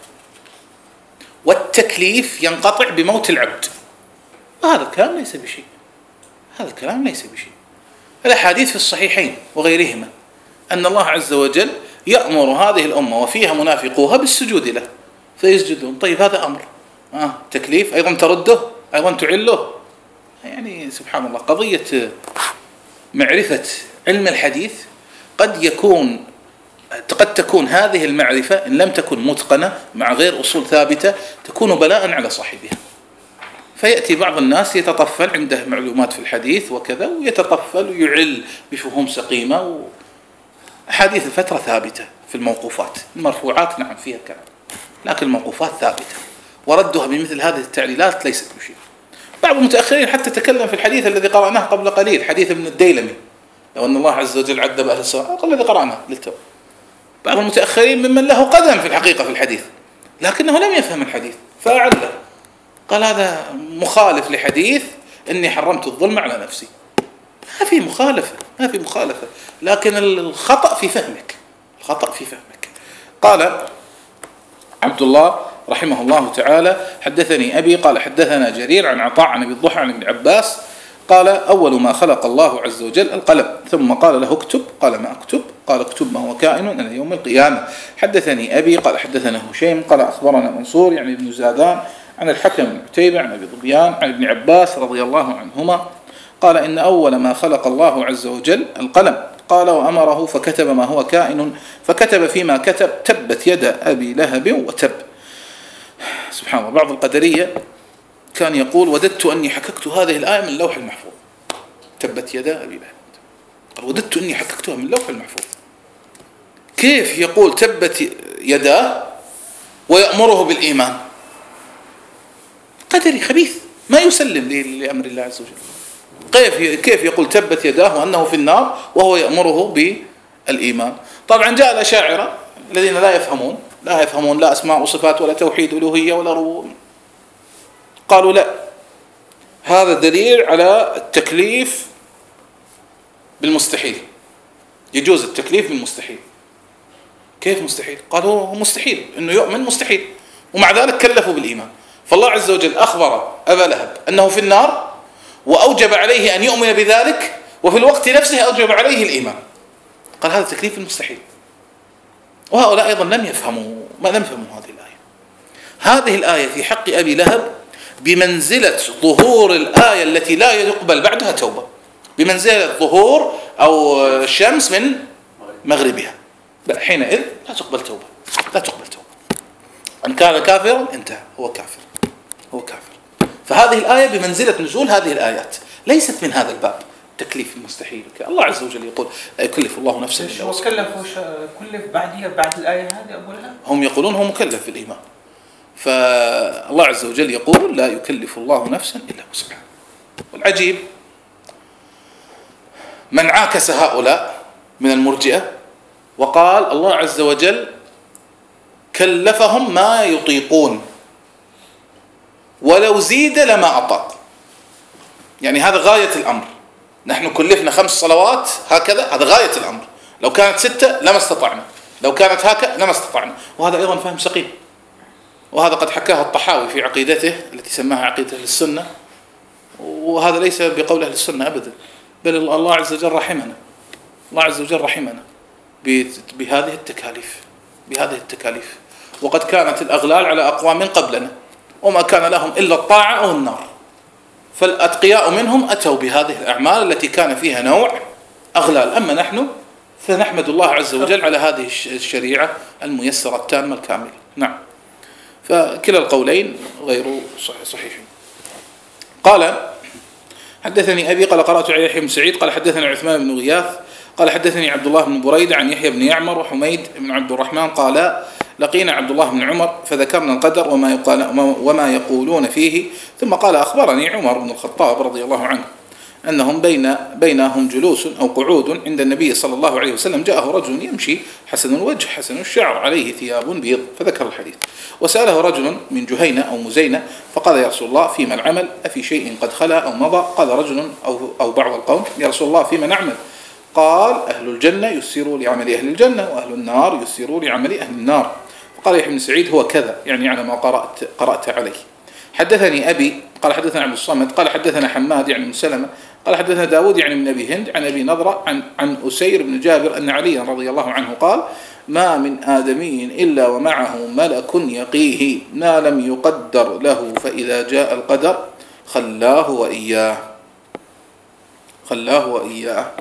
والتكليف ينقطع بموت العبد. وهذا الكلام ليس بشيء. هذا الكلام ليس بشيء. الأحاديث في الصحيحين وغيرهما أن الله عز وجل يأمر هذه الأمة وفيها منافقوها بالسجود له فيسجدون. طيب هذا أمر آه تكليف أيضا ترده أيضا تعله. يعني سبحان الله قضية معرفة علم الحديث قد يكون قد تكون هذه المعرفة إن لم تكن متقنة مع غير أصول ثابتة تكون بلاء على صاحبها. فيأتي بعض الناس يتطفل عنده معلومات في الحديث وكذا ويتطفل ويعل بفهوم سقيمة. أحاديث الفترة ثابتة في الموقوفات. المرفوعات نعم فيها كلام لكن الموقوفات ثابتة وردها بمثل هذه التعليلات ليست بشيء. بعض المتأخرين حتى تكلم في الحديث الذي قرأناه قبل قليل حديث ابن الديلمي لو أن الله عز وجل عذب أهل السواء الذي قرأناه للتو. بعض المتأخرين ممن له قدم في الحقيقة في الحديث لكنه لم يفهم الحديث فأعله قال هذا مخالف لحديث إني حرمت الظلم على نفسي. ما في مخالفة ما في مخالفة لكن الخطأ في فهمك. الخطأ في فهمك. قال عبد الله رحمه الله تعالى: حدثني أبي قال حدثنا جرير عن عطاء عن أبي الضحى عن ابن عباس قال: أول ما خلق الله عز وجل القلم، ثم قال له اكتب، قال: ما أكتب؟ قال: اكتب ما هو كائن إلى يوم القيامة. حدثني أبي قال حدثنا هشيم قال أخبرنا منصور يعني ابن زادان عن الحكم بن عتيبة عن أبي ظبيان عن ابن عباس رضي الله عنهما قال: إن أول ما خلق الله عز وجل القلم، قال: وأمره فكتب ما هو كائن، فكتب فيما كتب: تبت يد أبي لهب وتب. سبحان الله. بعض القدرية كان يقول: وددت أني حككت هذه الآية من اللوح المحفوظ. تبت يد أبي لهب، قال: وددت أني حككتها من اللوح المحفوظ. كيف يقول تبت يداه ويأمره بالإيمان؟ قدري خبيث ما يسلم لأمر الله عز وجل. كيف كيف يقول تبت يداه وأنه في النار وهو يأمره بالإيمان؟ طبعا جاء الأشاعرة الذين لا يفهمون لا يفهمون لا أسماء وصفات ولا توحيد ألوهية ولا ربوبية، قالوا: لا، هذا دليل على التكليف بالمستحيل، يجوز التكليف بالمستحيل. كيف مستحيل؟ قالوا هو مستحيل إنه يؤمن، مستحيل، ومع ذلك كلفوا بالإيمان. فالله عز وجل أخبر أبا لهب أنه في النار وأوجب عليه أن يؤمن بذلك، وفي الوقت نفسه أوجب عليه الإيمان. قال هذا تكليف المستحيل. وهؤلاء أيضا لم يفهموا ما لم يفهموا هذه الآية. هذه الآية في حق أبي لهب بمنزلة ظهور الآية التي لا يقبل بعدها توبة، بمنزلة ظهور أو الشمس من مغربها. حينئذ لا تقبل توبة، لا تقبل توبة. أن كان كافرا انتهى، هو كافر، هو كافر. فهذه الآية بمنزلة نزول هذه الآيات، ليست من هذا الباب تكليف المستحيل. الله عز وجل يقول: لا يكلف الله نفسا إلا وسعها.
وكلف كلف بعدها بعد الآية هذه أبو لهب؟
هم يقولون هو مكلف بالإيمان، فالله عز وجل يقول: لا يكلف الله نفسا إلا وسعها. والعجيب من عاكس هؤلاء من المرجئة وقال: الله عز وجل كلفهم ما يطيقون، ولو زيد لما أطاق. يعني هذا غاية الأمر، نحن كلفنا خمس صلوات هكذا، هذا غاية الأمر. لو كانت ستة لما استطعنا، لو كانت هكذا لما استطعنا. وهذا أيضا فهم سقيم، وهذا قد حكاه الطحاوي في عقيدته التي سماها عقيدة أهل السنة، وهذا ليس بقول أهل السنة أبدا، بل الله عز وجل رحمنا، الله عز وجل رحمنا بهذه التكاليف، بهذه التكاليف. وقد كانت الأغلال على أقوام قبلنا وما كان لهم إلا الطاعة أو النار، فالأتقياء منهم أتوا بهذه الأعمال التي كان فيها نوع أغلال. أما نحن فنحمد الله عز وجل على هذه الشريعة الميسرة التامة الكاملة. نعم. فكلا القولين غير صحيحين. قال: حدثني أبي قال قرأت على يحيى بن سعيد قال حدثنا عثمان بن غياث قال حدثني عبد الله بن بريدة عن يحيى بن يعمر وحميد بن عبد الرحمن قال: لقينا عبد الله بن عمر فذكرنا القدر وما, يقال وما يقولون فيه، ثم قال: أخبرني عمر بن الخطاب رضي الله عنه أنهم بين بينهم جلوس أو قعود عند النبي صلى الله عليه وسلم، جاءه رجل يمشي حسن الوجه حسن الشعر عليه ثياب بيض، فذكر الحديث. وسأله رجل من جهينة أو مزينة فقال: يا رسول الله فيما العمل؟ أفي شيء قد خلا أو مضى؟ قال رجل أو, أو بعض القوم: يا رسول الله فيما نعمل؟ قال: أهل الجنة يسيروا لعمل أهل الجنة، وأهل النار يسيروا لعمل أهل النار. فقال يحيى بن سعيد: هو كذا، يعني على ما قرأت, قرأت عليه. حدثني أبي قال حدثنا عبد الصمد قال حدثنا حماد يعني من سلمة قال حدثنا داود يعني من أبي هند عن أبي نضرة عن, عن أسير بن جابر أن عليا رضي الله عنه قال: ما من آدمي إلا ومعه ملك يقيه ما لم يقدر له، فإذا جاء القدر خلاه وإياه، خلاه وإياه.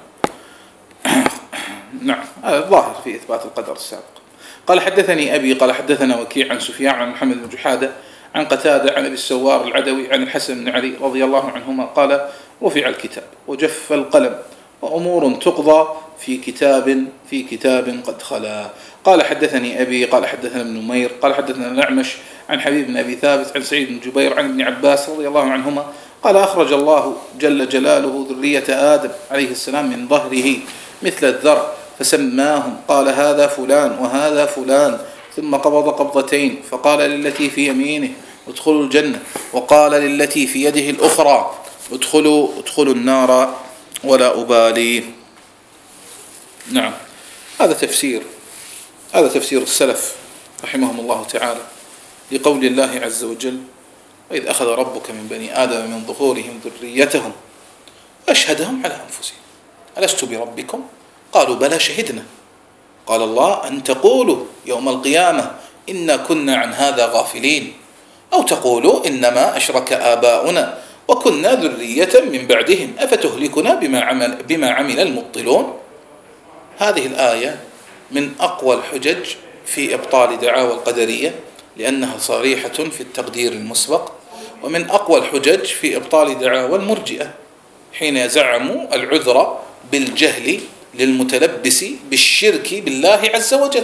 نعم، هذا الظاهر في إثبات القدر السابق. قال حدثني أبي قال حدثنا وكيع عن سفيان عن محمد بن جحادة عن قتادة عن أبي السوار العدوي عن الحسن بن علي رضي الله عنهما قال: رفع الكتاب وجف القلم وأمور تقضى في كتاب في كتاب قد خلا. قال حدثني أبي قال حدثنا ابن نمير قال حدثنا الأعمش عن حبيب بن أبي ثابت عن سعيد بن جبير عن ابن عباس رضي الله عنهما قال: أخرج الله جل جلاله ذرية آدم عليه السلام من ظهره مثل الذر فسماهم، قال: هذا فلان وهذا فلان، ثم قبض قبضتين فقال للتي في يمينه: ادخلوا الجنة، وقال للتي في يده الأخرى: ادخلوا ادخلوا النار ولا أبالي. نعم، هذا تفسير هذا تفسير السلف رحمهم الله تعالى لقول الله عز وجل: وإذ أخذ ربك من بني آدم من ظهورهم ذريتهم وأشهدهم على أنفسهم ألست بربكم؟ قالوا بلى شهدنا. قال الله: أن تقولوا يوم القيامة إنا كنا عن هذا غافلين، أو تقولوا إنما أشرك آباؤنا وكنا ذرية من بعدهم أفتهلكنا بما عمل, بما عمل المبطلون. هذه الآية من أقوى الحجج في إبطال دعاوى القدرية، لأنها صريحة في التقدير المسبق، ومن أقوى الحجج في إبطال دعاوى المرجئة حين زعموا العذر بالجهل للمتلبس بالشرك بالله عز وجل.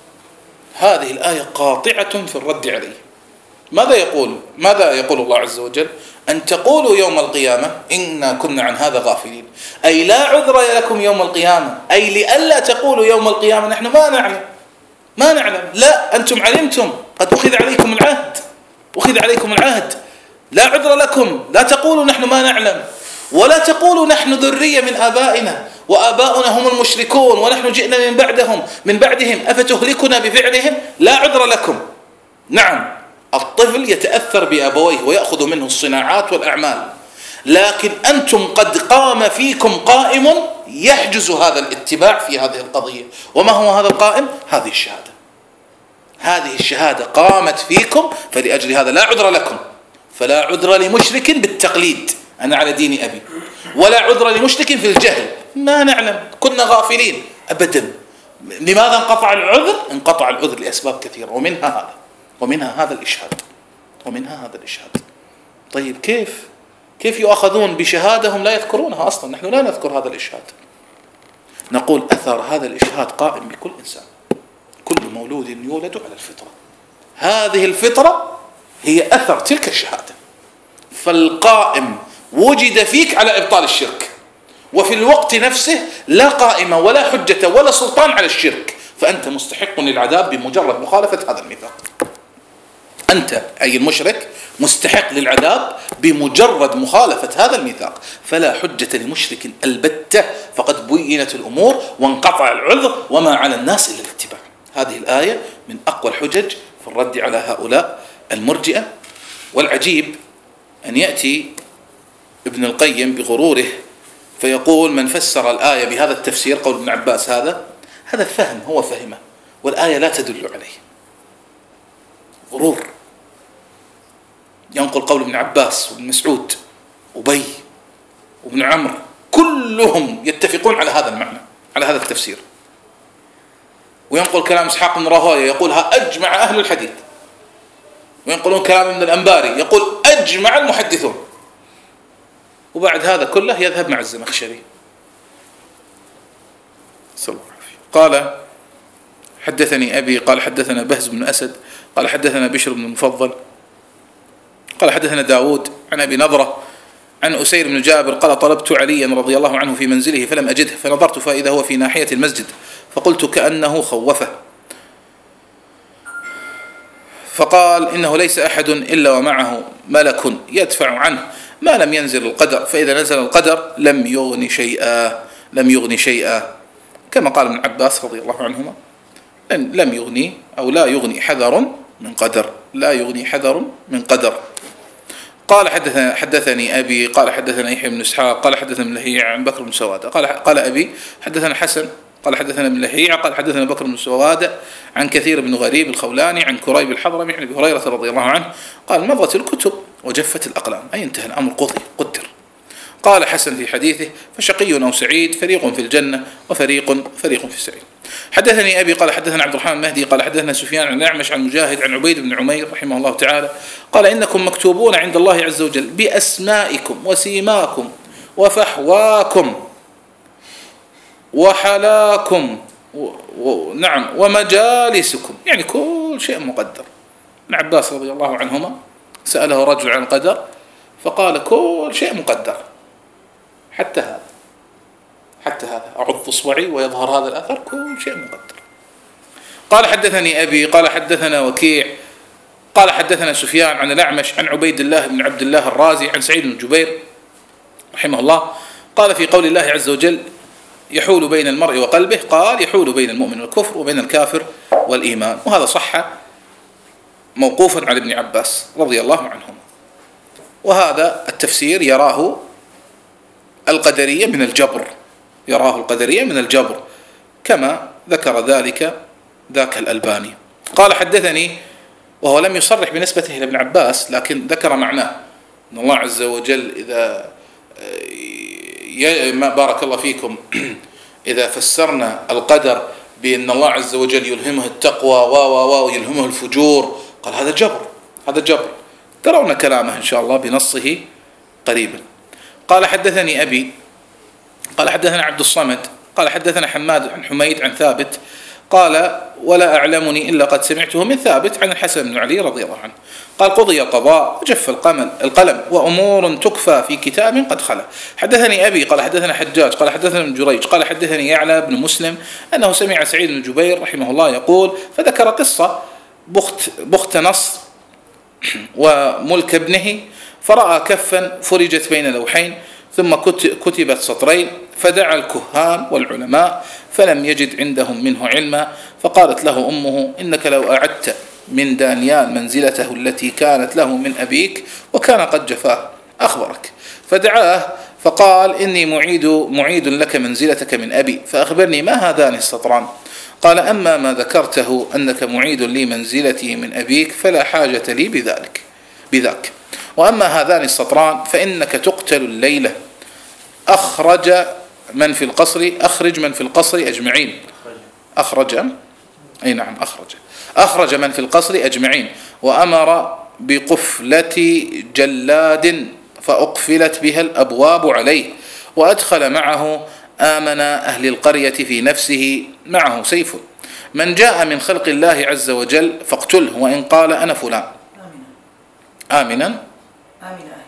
هذه الآية قاطعة في الرد عليه. ماذا يقول ماذا يقول الله عز وجل؟ أن تقولوا يوم القيامة إنا كنا عن هذا غافلين، أي لا عذر لكم يوم القيامة، أي لئلا تقولوا يوم القيامة نحن ما نعلم ما نعلم لا، أنتم علمتم، قد أخذ عليكم العهد أخذ عليكم العهد لا عذر لكم، لا تقولوا نحن ما نعلم، ولا تقولوا نحن ذرية من آبائنا وآباؤنا هم المشركون ونحن جئنا من بعدهم من بعدهم أفتهلكنا بفعلهم، لا عذر لكم. نعم، الطفل يتأثر بأبويه ويأخذ منه الصناعات والأعمال، لكن أنتم قد قام فيكم قائم يحجز هذا الاتباع في هذه القضية. وما هو هذا القائم؟ هذه الشهادة هذه الشهادة قامت فيكم، فلأجل هذا لا عذر لكم. فلا عذر لمشرك بالتقليد، أنا على دين أبي، ولا عذر لمشرك في الجهل، ما نعلم كنا غافلين أبدا. لماذا انقطع العذر؟ انقطع العذر لأسباب كثيرة، ومنها هذا ومنها هذا الإشهاد ومنها هذا الإشهاد. طيب كيف كيف يؤخذون بشهادهم لا يذكرونها أصلا؟ نحن لا نذكر هذا الإشهاد. نقول أثر هذا الإشهاد قائم بكل إنسان، كل مولود يولد على الفطرة، هذه الفطرة هي أثر تلك الشهادة، فالقائم وجد فيك على إبطال الشرك، وفي الوقت نفسه لا قائمة ولا حجة ولا سلطان على الشرك، فأنت مستحق للعذاب بمجرد مخالفة هذا الميثاق. أنت أي المشرك مستحق للعذاب بمجرد مخالفة هذا الميثاق، فلا حجة لمشرك البتة، فقد بينت الأمور وانقطع العذر وما على الناس إلا الاتباع. هذه الآية من أقوى الحجج في الرد على هؤلاء المرجئة. والعجيب أن يأتي ابن القيم بغروره فيقول: من فسر الآية بهذا التفسير، قول ابن عباس، هذا هذا فهم هو فهمه والآية لا تدل عليه. غرور. ينقل قول ابن عباس وابن مسعود وأبي وابن عمرو، كلهم يتفقون على هذا المعنى، على هذا التفسير. وينقل كلام إسحاق بن راهويه يقولها أجمع أهل الحديث، وينقلون كلام ابن الأنباري يقول أجمع المحدثون، وبعد هذا كله يذهب مع الزمخشري صلى الله عليه وسلم. قال: حدثني أبي قال حدثنا بهز بن أسد قال حدثنا بشر بن المفضل قال حدثنا داود عن أبي نضرة عن أسير بن جابر قال: طلبت عليا رضي الله عنه في منزله فلم أجده، فنظرت فإذا هو في ناحية المسجد، فقلت كأنه خوفه، فقال: إنه ليس أحد إلا ومعه ملك يدفع عنه ما لم ينزل القدر، فإذا نزل القدر لم يغني شيئا لم يغني شيئا كما قال ابن عباس رضي الله عنهما: لم يغني أو لا يغني حذر من قدر لا يغني حذر من قدر. قال: حدثنا حدثني أبي قال حدثنا يحيى بن إسحاق قال حدثنا ابن لهيعة عن بكر بن سوادة قال قال أبي حدثنا حسن قال حدثنا ابن لهيعة قال حدثنا بكر بن سوادة عن كثير بن غريب الخولاني عن كريب الحضرمي عن أبي هريرة رضي الله عنه قال: مضت الكتب وجفت الأقلام، أي انتهى الأمر، قضي قدر. قال حسن في حديثه: فشقي أو سعيد، فريق في الجنة وفريق فريق في السعير. حدثني أبي قال حدثنا عبد الرحمن المهدي قال حدثنا سفيان عن الأعمش عن مجاهد عن عبيد بن عمير رحمه الله تعالى قال: إنكم مكتوبون عند الله عز وجل بأسمائكم وسيماكم وفحواكم وحلاكم و... و... نعم ومجالسكم، يعني كل شيء مقدر. ابن عباس رضي الله عنهما سأله رجل عن القدر فقال: كل شيء مقدر، حتى هذا حتى هذا أعض إصبعي ويظهر هذا الأثر، كل شيء مقدر. قال: حدثني أبي قال حدثنا وكيع قال حدثنا سفيان عن الأعمش عن عبيد الله بن عبد الله الرازي عن سعيد بن جبير رحمه الله قال: في قول الله عز وجل: يحول بين المرء وقلبه، قال: يحول بين المؤمن والكفر وبين الكافر والإيمان. وهذا صح موقوفا على ابن عباس رضي الله عنهما. وهذا التفسير يراه القدرية من الجبر، يراه القدرية من الجبر كما ذكر ذلك ذاك الألباني. قال حدثني، وهو لم يصرح بنسبته إلى ابن عباس لكن ذكر معناه، أن الله عز وجل إذا ما بارك الله فيكم إذا فسرنا القدر بأن الله عز وجل يلهمه التقوى و و ويلهمه الفجور، قال هذا جبر، هذا جبر. ترون كلامه إن شاء الله بنصه قريبا. قال حدثني أبي قال حدثنا عبد الصمد قال حدثنا حماد عن حميد عن ثابت قال ولا أعلمني إلا قد سمعته من ثابت عن الحسن بن علي رضي الله عنه قال قضي القضاء وجف القلم وأمور تكفى في كتاب قد خلا. حدثني أبي قال حدثنا حجاج قال حدثنا ابن جريج قال حدثني يعلى بن مسلم أنه سمع سعيد بن جبير رحمه الله يقول فذكر قصة بخت, بخت نصر وملك ابنه، فرأى كفا فرجت بين لوحين ثم كتبت سطرين، فدعا الكهان والعلماء فلم يجد عندهم منه علما، فقالت له أمه إنك لو أعدت من دانيال منزلته التي كانت له من أبيك وكان قد جفاه أخبرك. فدعاه فقال إني معيد, معيد لك منزلتك من أبي، فأخبرني ما هذان السطران؟ قال أما ما ذكرته أنك معيد لي منزلتي من أبيك فلا حاجة لي بذلك بذاك، وأما هذان السطران فإنك تقتل الليلة، أخرج من في القصر أخرج من في القصر أجمعين أخرج أي نعم أخرج أخرج من في القصر أجمعين، وأمر بقفلة جلاد فأقفلت بها الأبواب عليه، وأدخل معه آمن أهل القرية في نفسه معه سيف، من جاء من خلق الله عز وجل فاقتله وإن قال أنا فلان. آمنا
آمن أهل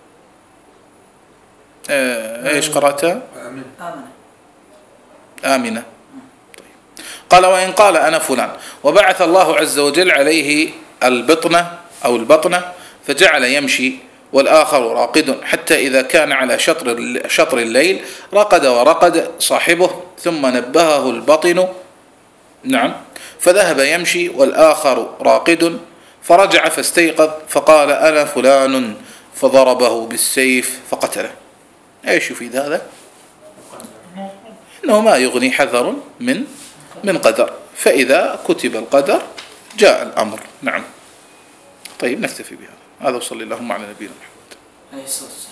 آه إيش قرأتها؟
آمن
آمنة. طيب. قال وإن قال أنا فلان، وبعث الله عز وجل عليه البطنة أو البطنة فجعل يمشي والآخر راقد، حتى إذا كان على شطر شطر الليل رقد ورقد صاحبه، ثم نبهه البطن نعم فذهب يمشي والآخر راقد، فرجع فاستيقظ فقال أنا فلان، فضربه بالسيف فقتله. ايش يفيد هذا؟ انه ما يغني حذر من من قدر، فاذا كتب القدر جاء الامر. نعم. طيب نكتفي بهذا. هذا وصلى اللهم على نبينا محمد.